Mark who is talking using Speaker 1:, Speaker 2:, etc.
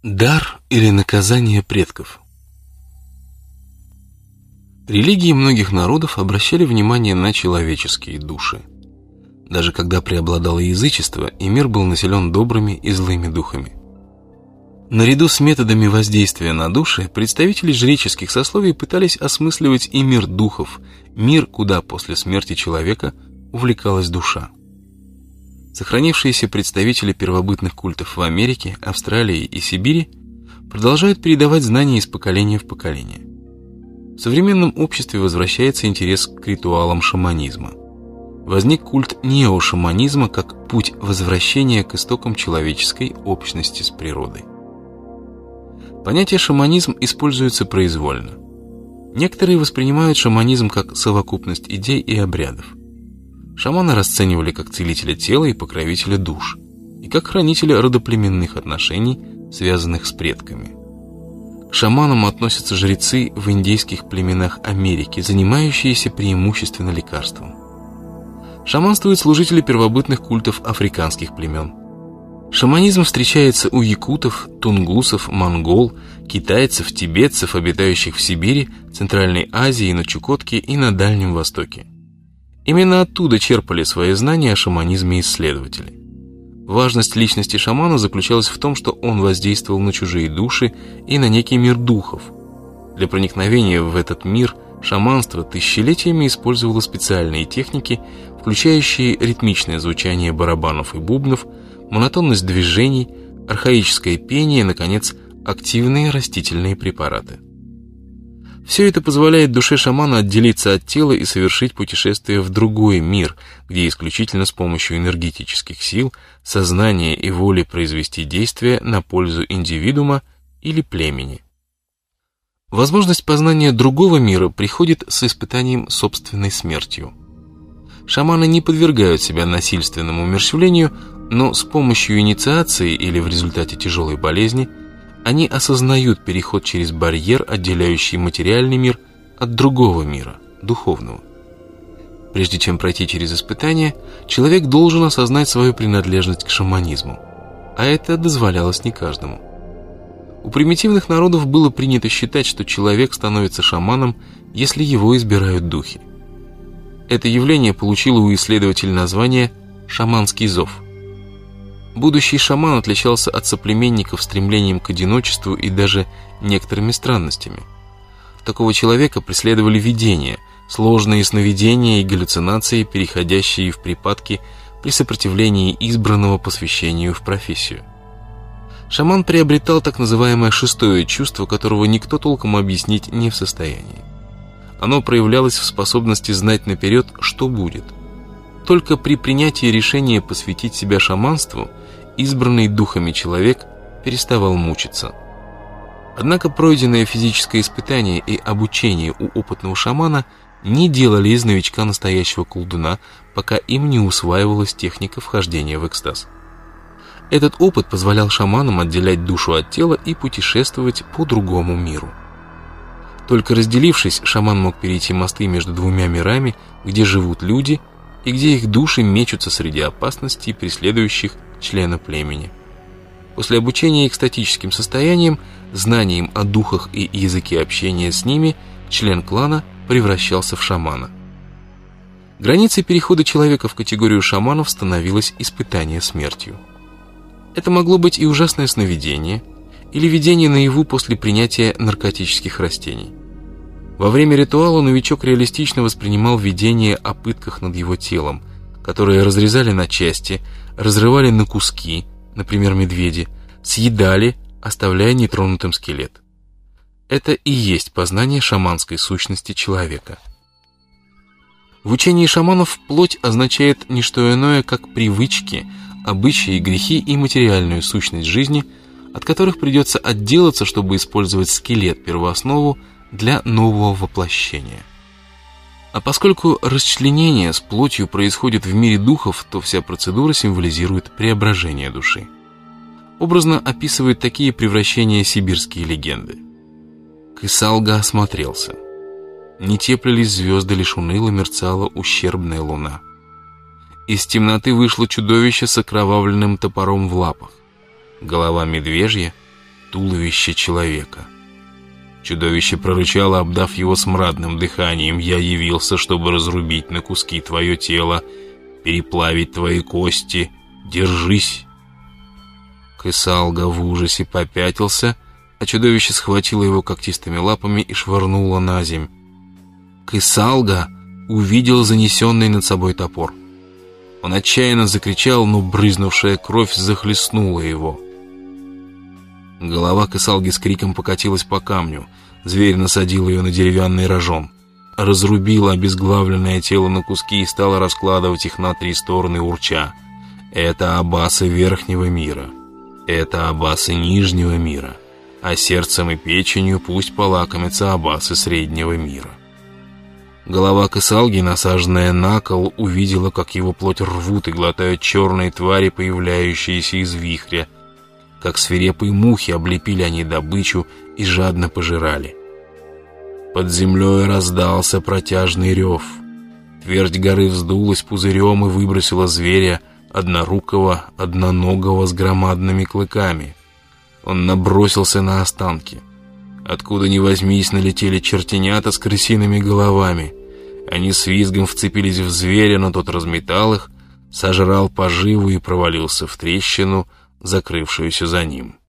Speaker 1: Дар или наказание предков. Религии многих народов обращали внимание на человеческие души. Даже когда преобладало язычество, и мир был населен добрыми и злыми духами. Наряду с методами воздействия на души, представители жреческих сословий пытались осмысливать и мир духов, мир, куда после смерти человека увлекалась душа. Сохранившиеся представители первобытных культов в Америке, Австралии и Сибири продолжают передавать знания из поколения в поколение. В современном обществе возвращается интерес к ритуалам шаманизма. Возник культ неошаманизма как путь возвращения к истокам человеческой общности с природой. Понятие шаманизм используется произвольно. Некоторые воспринимают шаманизм как совокупность идей и обрядов. Шамана расценивали как целителя тела и покровителя душ, и как хранителя родоплеменных отношений, связанных с предками. К шаманам относятся жрецы в индейских племенах Америки, занимающиеся преимущественно лекарством. Шаманствуют служители первобытных культов африканских племен. Шаманизм встречается у якутов, тунгусов, монгол, китайцев, тибетцев, обитающих в Сибири, Центральной Азии, на Чукотке и на Дальнем Востоке. Именно оттуда черпали свои знания о шаманизме исследователи. Важность личности шамана заключалась в том, что он воздействовал на чужие души и на некий мир духов. Для проникновения в этот мир шаманство тысячелетиями использовало специальные техники, включающие ритмичное звучание барабанов и бубнов, монотонность движений, архаическое пение и, наконец, активные растительные препараты. Все это позволяет душе шамана отделиться от тела и совершить путешествие в другой мир, где исключительно с помощью энергетических сил, сознания и воли произвести действие на пользу индивидуума или племени. Возможность познания другого мира приходит с испытанием собственной смертью. Шаманы не подвергают себя насильственному умерщвлению, но с помощью инициации или в результате тяжелой болезни они осознают переход через барьер, отделяющий материальный мир от другого мира, духовного. Прежде чем пройти через испытание, человек должен осознать свою принадлежность к шаманизму, а это дозволялось не каждому. У примитивных народов было принято считать, что человек становится шаманом, если его избирают духи. Это явление получило у исследователей название «шаманский зов». Будущий шаман отличался от соплеменников стремлением к одиночеству и даже некоторыми странностями. Такого человека преследовали видения, сложные сновидения и галлюцинации, переходящие в припадки при сопротивлении избранного посвящению в профессию. Шаман приобретал так называемое шестое чувство, которого никто толком объяснить не в состоянии. Оно проявлялось в способности знать наперед, что будет. Только при принятии решения посвятить себя шаманству избранный духами человек переставал мучиться. Однако пройденное физическое испытание и обучение у опытного шамана не делали из новичка настоящего колдуна, пока им не усваивалась техника вхождения в экстаз. Этот опыт позволял шаманам отделять душу от тела и путешествовать по другому миру. Только разделившись, шаман мог перейти мосты между двумя мирами, где живут люди и где их души мечутся среди опасностей, преследующих члена племени. После обучения экстатическим состояниям, знанием о духах и языке общения с ними, член клана превращался в шамана. Границей перехода человека в категорию шаманов становилось испытание смертью. Это могло быть и ужасное сновидение, или видение наяву после принятия наркотических растений. Во время ритуала новичок реалистично воспринимал видение о пытках над его телом, которые разрезали на части, разрывали на куски, например, медведи, съедали, оставляя нетронутым скелет. Это и есть познание шаманской сущности человека. В учении шаманов плоть означает не что иное, как привычки, обычаи, грехи и материальную сущность жизни, от которых придется отделаться, чтобы использовать скелет-первооснову для нового воплощения. А поскольку расчленение с плотью происходит в мире духов, то вся процедура символизирует преображение души. Образно описывают такие превращения сибирские легенды. Кысалга осмотрелся. Не теплились звезды, лишь уныло мерцала ущербная луна. Из темноты вышло чудовище с окровавленным топором в лапах. Голова медвежья, туловище человека. Чудовище прорычало, обдав его смрадным дыханием: «Я явился, чтобы разрубить на куски твое тело, переплавить твои кости. Держись!» Кысалга в ужасе попятился, а чудовище схватило его когтистыми лапами и швырнуло на земь. Кысалга увидел занесенный над собой топор. Он отчаянно закричал, но брызнувшая кровь захлестнула его. Голова Кысалги с криком покатилась по камню. Зверь насадил ее на деревянный рожон, разрубил обезглавленное тело на куски и стал раскладывать их на 3 стороны, урча: «Это аббасы верхнего мира, это аббасы нижнего мира, а сердцем и печенью пусть полакомятся аббасы среднего мира». Голова Кысалги, насаженная на кол, увидела, как его плоть рвут и глотают черные твари, появляющиеся из вихря. Как свирепые мухи облепили они добычу и жадно пожирали. Под землей раздался протяжный рев. Твердь горы вздулась пузырем и выбросила зверя, однорукого, одноногого, с громадными клыками. Он набросился на останки. Откуда ни возьмись, налетели чертенята с крысиными головами. Они с визгом вцепились в зверя, но тот разметал их, сожрал поживу и провалился в трещину, закрывшуюся за ним.